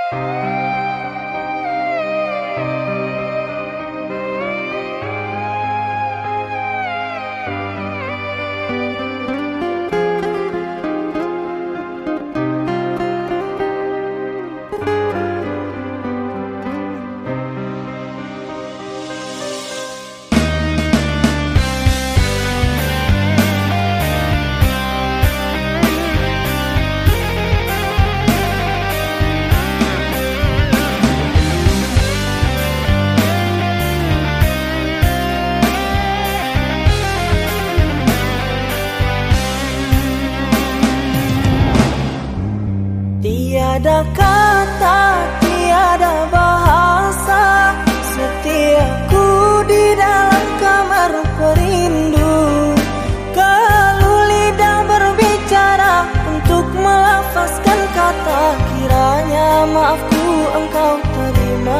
Tiada kata, tiada bahasa, setiaku di dalam kamar perindu. Kalau lidah berbicara untuk melafazkan kata, kiranya maafku engkau terima.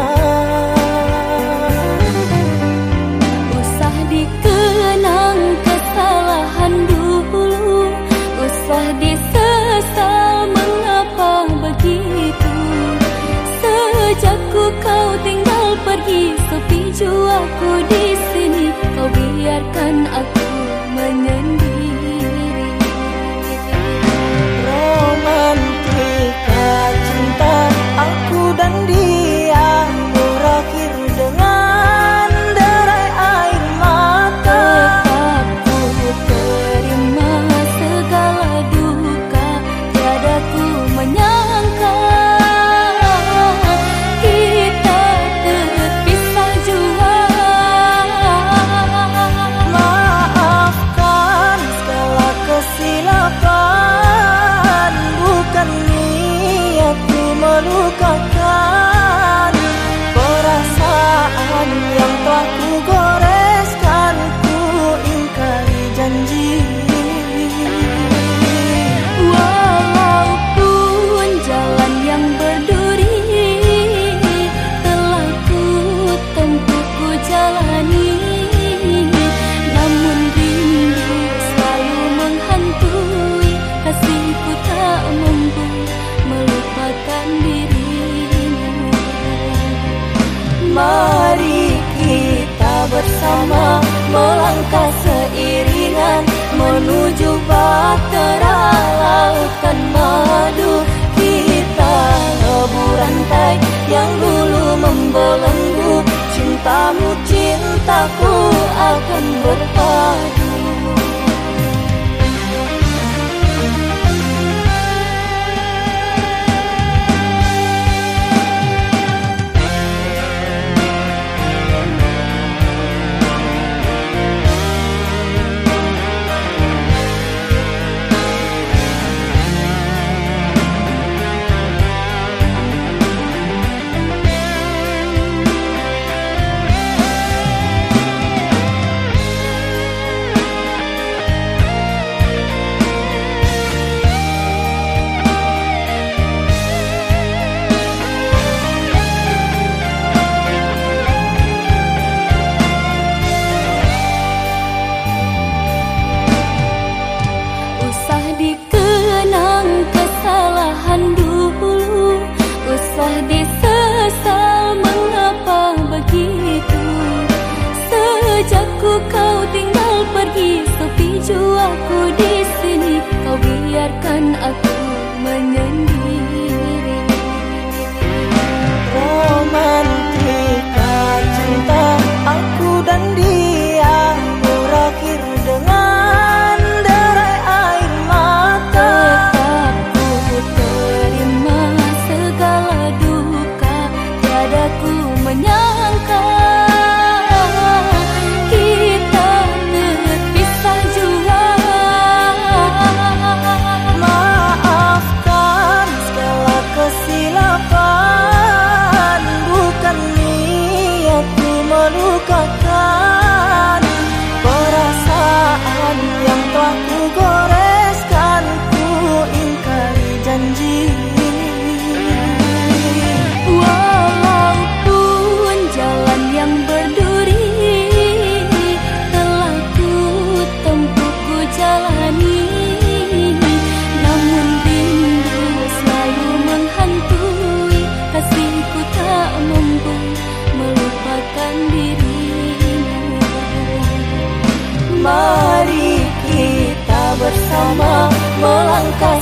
Usah dikenang kesalahan dulu, usah disesal mengapa begitu. Sejak kau tinggal pergi, sepi jiwaku di sini. Kau biarkan aku menyendiri. Romantika cinta aku dan dia berakhir dengan derai air mata. Tetap ku terima segala duka, tiada ku menyangka kita terpisah jua. Maafkan segala kesilapan, bukan niatku melukakan. Perasaan yang telah ku goreskan, ku ingkari janji. Walaupun jalan yang berduri telah ku tempuh, ku jalani, namun rindu selalu menghantui. Kasihku tak mampu melupakan dirimu. Mari kita bersama melangkah seiringan menuju bahtera lautan madu. Kita lebur rantai yang dulu membelenggu, cintamu cintaku akan berpadu. melangkah